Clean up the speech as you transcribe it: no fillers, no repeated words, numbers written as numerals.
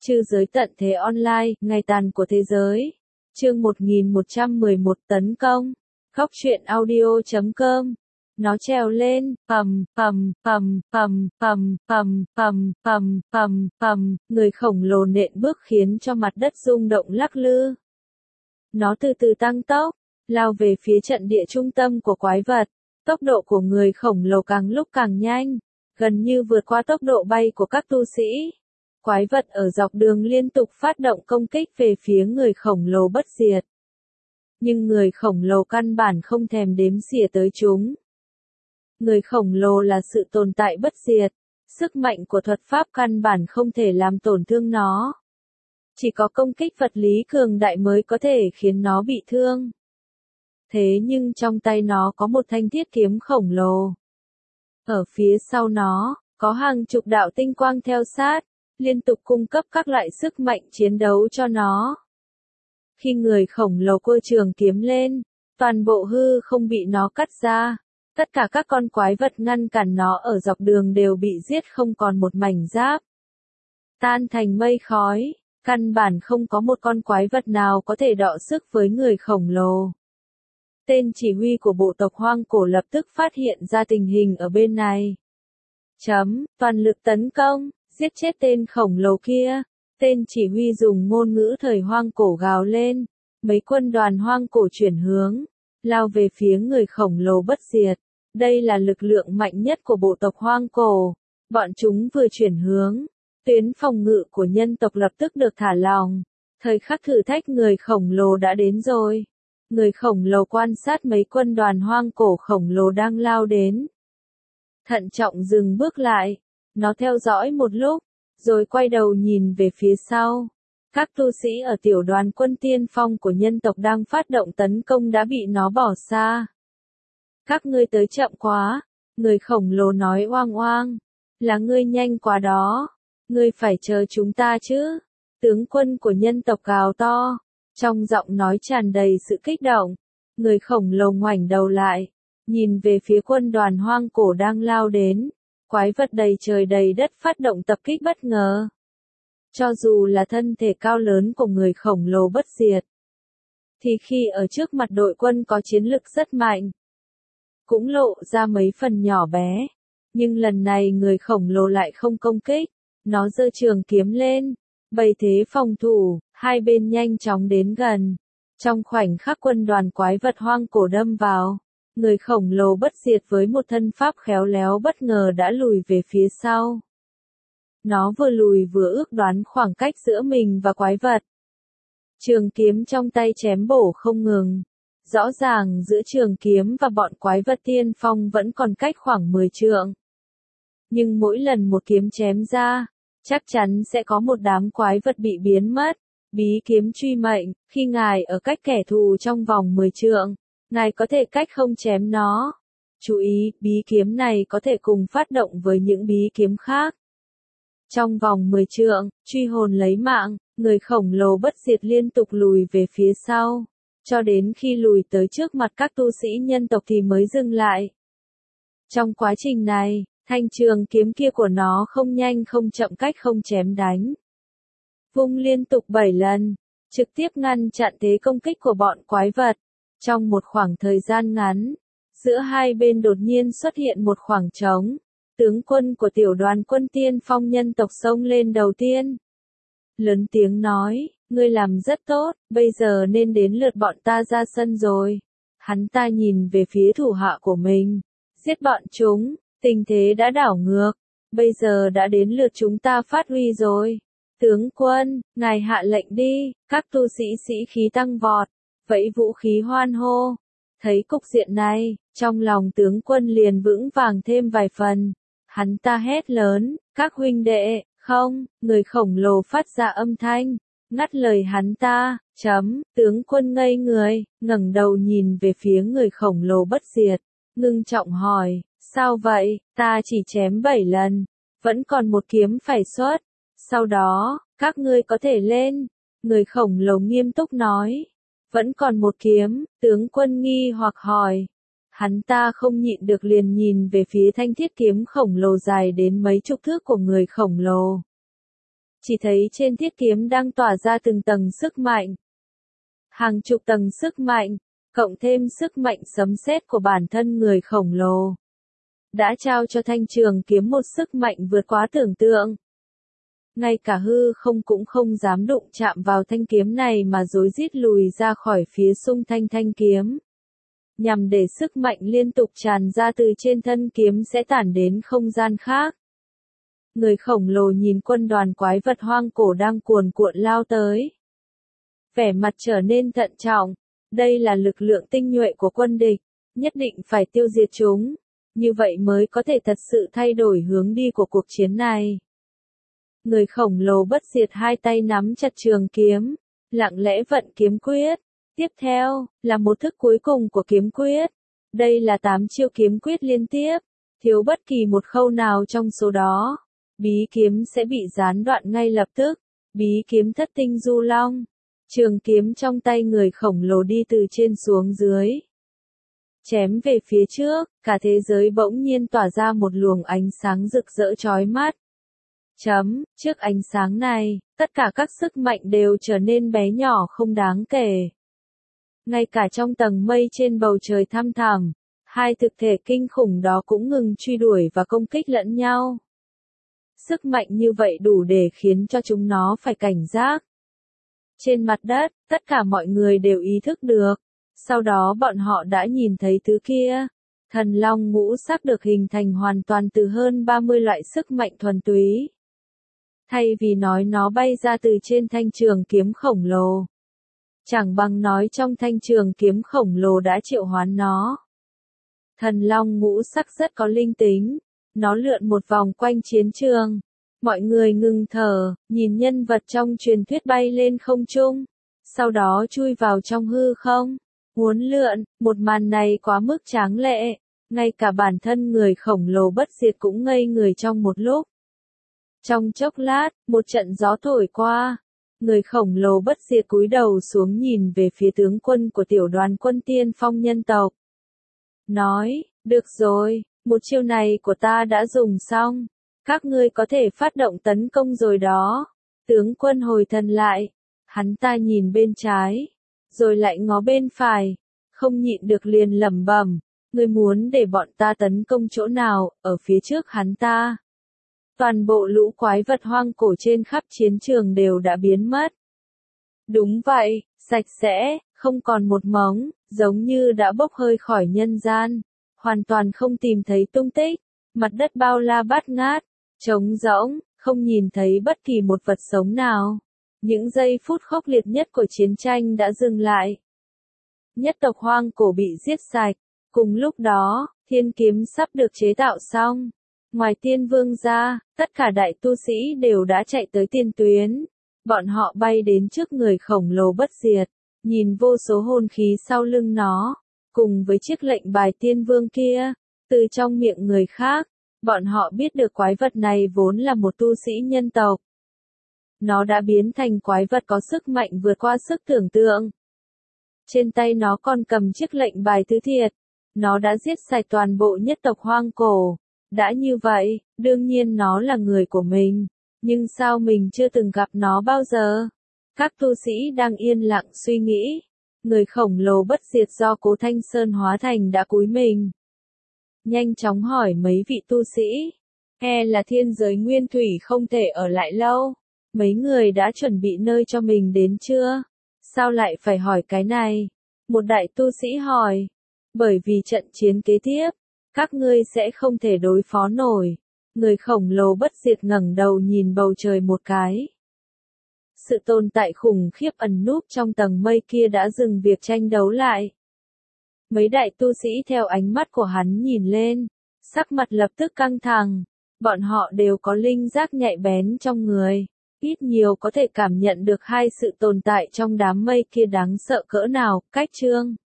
Trư giới tận thế online, ngày tàn của thế giới. Chương 1111 tấn công. Góc truyện audio.com. Nó trèo lên, người khổng lồ nện bước khiến cho mặt đất rung động lắc lư. Nó từ từ tăng tốc, lao về phía trận địa trung tâm của quái vật. Tốc độ của người khổng lồ càng lúc càng nhanh, gần như vượt qua tốc độ bay của các tu sĩ. Quái vật ở dọc đường liên tục phát động công kích về phía người khổng lồ bất diệt. Nhưng người khổng lồ căn bản không thèm đếm xỉa tới chúng. Người khổng lồ là sự tồn tại bất diệt, sức mạnh của thuật pháp căn bản không thể làm tổn thương nó. Chỉ có công kích vật lý cường đại mới có thể khiến nó bị thương. Thế nhưng trong tay nó có một thanh thiết kiếm khổng lồ. Ở phía sau nó, có hàng chục đạo tinh quang theo sát, liên tục cung cấp các loại sức mạnh chiến đấu cho nó. Khi người khổng lồ cơ trường kiếm lên, toàn bộ hư không bị nó cắt ra. Tất cả các con quái vật ngăn cản nó ở dọc đường đều bị giết không còn một mảnh giáp. Tan thành mây khói, căn bản không có một con quái vật nào có thể đọ sức với người khổng lồ. Tên chỉ huy của bộ tộc hoang cổ lập tức phát hiện ra tình hình ở bên này. Toàn lực tấn công, giết chết tên khổng lồ kia. Tên chỉ huy dùng ngôn ngữ thời hoang cổ gào lên. Mấy quân đoàn hoang cổ chuyển hướng, lao về phía người khổng lồ bất diệt. Đây là lực lượng mạnh nhất của bộ tộc hoang cổ. Bọn chúng vừa chuyển hướng, tuyến phòng ngự của nhân tộc lập tức được thả lỏng. Thời khắc thử thách người khổng lồ đã đến rồi. Người khổng lồ quan sát mấy quân đoàn hoang cổ khổng lồ đang lao đến. Thận trọng dừng bước lại. Nó theo dõi một lúc, rồi quay đầu nhìn về phía sau. Các tu sĩ ở tiểu đoàn quân tiên phong của nhân tộc đang phát động tấn công đã bị nó bỏ xa. Các ngươi tới chậm quá, người khổng lồ nói oang oang. Là ngươi nhanh quá đó, ngươi phải chờ chúng ta chứ. Tướng quân của nhân tộc gào to, trong giọng nói tràn đầy sự kích động. Người khổng lồ ngoảnh đầu lại, nhìn về phía quân đoàn hoang cổ đang lao đến. Quái vật đầy trời đầy đất phát động tập kích bất ngờ. Cho dù là thân thể cao lớn của người khổng lồ bất diệt, thì khi ở trước mặt đội quân có chiến lực rất mạnh, cũng lộ ra mấy phần nhỏ bé. Nhưng lần này người khổng lồ lại không công kích, nó giơ trường kiếm lên, bày thế phòng thủ, hai bên nhanh chóng đến gần. Trong khoảnh khắc quân đoàn quái vật hoang cổ đâm vào, người khổng lồ bất diệt với một thân pháp khéo léo bất ngờ đã lùi về phía sau. Nó vừa lùi vừa ước đoán khoảng cách giữa mình và quái vật. Trường kiếm trong tay chém bổ không ngừng. Rõ ràng giữa trường kiếm và bọn quái vật tiên phong vẫn còn cách khoảng 10 trượng. Nhưng mỗi lần một kiếm chém ra, chắc chắn sẽ có một đám quái vật bị biến mất. Bí kiếm truy mệnh, khi ngài ở cách kẻ thù trong vòng 10 trượng, ngài có thể cách không chém nó. Chú ý, bí kiếm này có thể cùng phát động với những bí kiếm khác. Trong vòng 10 trượng, truy hồn lấy mạng, người khổng lồ bất diệt liên tục lùi về phía sau. Cho đến khi lùi tới trước mặt các tu sĩ nhân tộc thì mới dừng lại. Trong quá trình này, thanh trường kiếm kia của nó không nhanh không chậm cách không chém đánh. Vung liên tục 7 lần, trực tiếp ngăn chặn thế công kích của bọn quái vật. Trong một khoảng thời gian ngắn, giữa hai bên đột nhiên xuất hiện một khoảng trống. Tướng quân của tiểu đoàn quân tiên phong nhân tộc xông lên đầu tiên. Lớn tiếng nói, ngươi làm rất tốt, bây giờ nên đến lượt bọn ta ra sân rồi. Hắn ta nhìn về phía thủ hạ của mình. Giết bọn chúng, tình thế đã đảo ngược. Bây giờ đã đến lượt chúng ta phát huy rồi. Tướng quân, ngài hạ lệnh đi, các tu sĩ sĩ khí tăng vọt, vẫy vũ khí hoan hô. Thấy cục diện này, trong lòng tướng quân liền vững vàng thêm vài phần. Hắn ta hét lớn, các huynh đệ, không, người khổng lồ phát ra âm thanh, ngắt lời hắn ta, tướng quân ngây người, ngẩng đầu nhìn về phía người khổng lồ bất diệt, ngưng trọng hỏi, sao vậy, ta chỉ chém 7 lần, vẫn còn một kiếm phải xuất, sau đó, các ngươi có thể lên, người khổng lồ nghiêm túc nói, vẫn còn một kiếm, tướng quân nghi hoặc hỏi. Hắn ta không nhịn được liền nhìn về phía thanh thiết kiếm khổng lồ dài đến mấy chục thước của người khổng lồ. chỉ thấy trên thiết kiếm đang tỏa ra từng tầng sức mạnh. Hàng chục tầng sức mạnh, cộng thêm sức mạnh sấm sét của bản thân người khổng lồ, đã trao cho thanh trường kiếm một sức mạnh vượt quá tưởng tượng. Ngay cả hư không cũng không dám đụng chạm vào thanh kiếm này mà rối rít lùi ra khỏi phía xung thanh thanh kiếm, nhằm để sức mạnh liên tục tràn ra từ trên thân kiếm sẽ tản đến không gian khác. Người khổng lồ nhìn quân đoàn quái vật hoang cổ đang cuồn cuộn lao tới, vẻ mặt trở nên thận trọng. Đây là lực lượng tinh nhuệ của quân địch, nhất định phải tiêu diệt chúng, như vậy mới có thể thật sự thay đổi hướng đi của cuộc chiến này. Người khổng lồ bất diệt hai tay nắm chặt trường kiếm, lặng lẽ vận kiếm quyết. Tiếp theo, là một thức cuối cùng của kiếm quyết. Đây là 8 chiêu kiếm quyết liên tiếp, thiếu bất kỳ một khâu nào trong số đó, bí kiếm sẽ bị gián đoạn ngay lập tức. Bí kiếm thất tinh du long. Trường kiếm trong tay người khổng lồ đi từ trên xuống dưới, chém về phía trước, cả thế giới bỗng nhiên tỏa ra một luồng ánh sáng rực rỡ chói mắt. Trước ánh sáng này, tất cả các sức mạnh đều trở nên bé nhỏ không đáng kể. Ngay cả trong tầng mây trên bầu trời thăm thẳm, hai thực thể kinh khủng đó cũng ngừng truy đuổi và công kích lẫn nhau. Sức mạnh như vậy đủ để khiến cho chúng nó phải cảnh giác. Trên mặt đất, tất cả mọi người đều ý thức được. Sau đó bọn họ đã nhìn thấy thứ kia. Thần long ngũ sắc được hình thành hoàn toàn từ hơn 30 loại sức mạnh thuần túy. Thay vì nói nó bay ra từ trên thanh trường kiếm khổng lồ, chẳng bằng nói trong thanh trường kiếm khổng lồ đã triệu hoán nó. Thần long ngũ sắc rất có linh tính. Nó lượn một vòng quanh chiến trường. Mọi người ngừng thở, nhìn nhân vật trong truyền thuyết bay lên không trung, sau đó chui vào trong hư không, uốn lượn. Một màn này quá mức tráng lệ, ngay cả bản thân người khổng lồ bất diệt cũng ngây người trong một lúc. Trong chốc lát, một trận gió thổi qua, người khổng lồ bất diệt cúi đầu xuống nhìn về phía tướng quân của tiểu đoàn quân tiên phong nhân tộc. Nói, được rồi, một chiêu này của ta đã dùng xong. Các ngươi có thể phát động tấn công rồi đó. Tướng quân hồi thần lại. Hắn ta nhìn bên trái, rồi lại ngó bên phải, không nhịn được liền lẩm bẩm. Ngươi muốn để bọn ta tấn công chỗ nào, ở phía trước hắn ta. Toàn bộ lũ quái vật hoang cổ trên khắp chiến trường đều đã biến mất. Đúng vậy, sạch sẽ, không còn một mống, giống như đã bốc hơi khỏi nhân gian. Hoàn toàn không tìm thấy tung tích. Mặt đất bao la bát ngát, trống rỗng, không nhìn thấy bất kỳ một vật sống nào. Những giây phút khốc liệt nhất của chiến tranh đã dừng lại. Nhất tộc hoang cổ bị giết sạch. Cùng lúc đó, thiên kiếm sắp được chế tạo xong. Ngoài tiên vương ra, tất cả đại tu sĩ đều đã chạy tới tiền tuyến. Bọn họ bay đến trước người khổng lồ bất diệt, nhìn vô số hồn khí sau lưng nó, cùng với chiếc lệnh bài tiên vương kia. Từ trong miệng người khác, bọn họ biết được quái vật này vốn là một tu sĩ nhân tộc. Nó đã biến thành quái vật có sức mạnh vượt qua sức tưởng tượng. Trên tay nó còn cầm chiếc lệnh bài tứ thiệt. Nó đã giết sạch toàn bộ nhất tộc hoang cổ. Đã như vậy, đương nhiên nó là người của mình. Nhưng sao mình chưa từng gặp nó bao giờ? Các tu sĩ đang yên lặng suy nghĩ. Người khổng lồ bất diệt do Cố Thanh Sơn hóa thành đã cúi mình. Nhanh chóng hỏi mấy vị tu sĩ. E là thiên giới nguyên thủy không thể ở lại lâu. Mấy người đã chuẩn bị nơi cho mình đến chưa? Sao lại phải hỏi cái này? Một đại tu sĩ hỏi. Bởi vì trận chiến kế tiếp, các ngươi sẽ không thể đối phó nổi. Người khổng lồ bất diệt ngẩng đầu nhìn bầu trời một cái. Sự tồn tại khủng khiếp ẩn núp trong tầng mây kia đã dừng việc tranh đấu lại. Mấy đại tu sĩ theo ánh mắt của hắn nhìn lên, sắc mặt lập tức căng thẳng. Bọn họ đều có linh giác nhạy bén trong người, ít nhiều có thể cảm nhận được hai sự tồn tại trong đám mây kia đáng sợ cỡ nào. Cách chương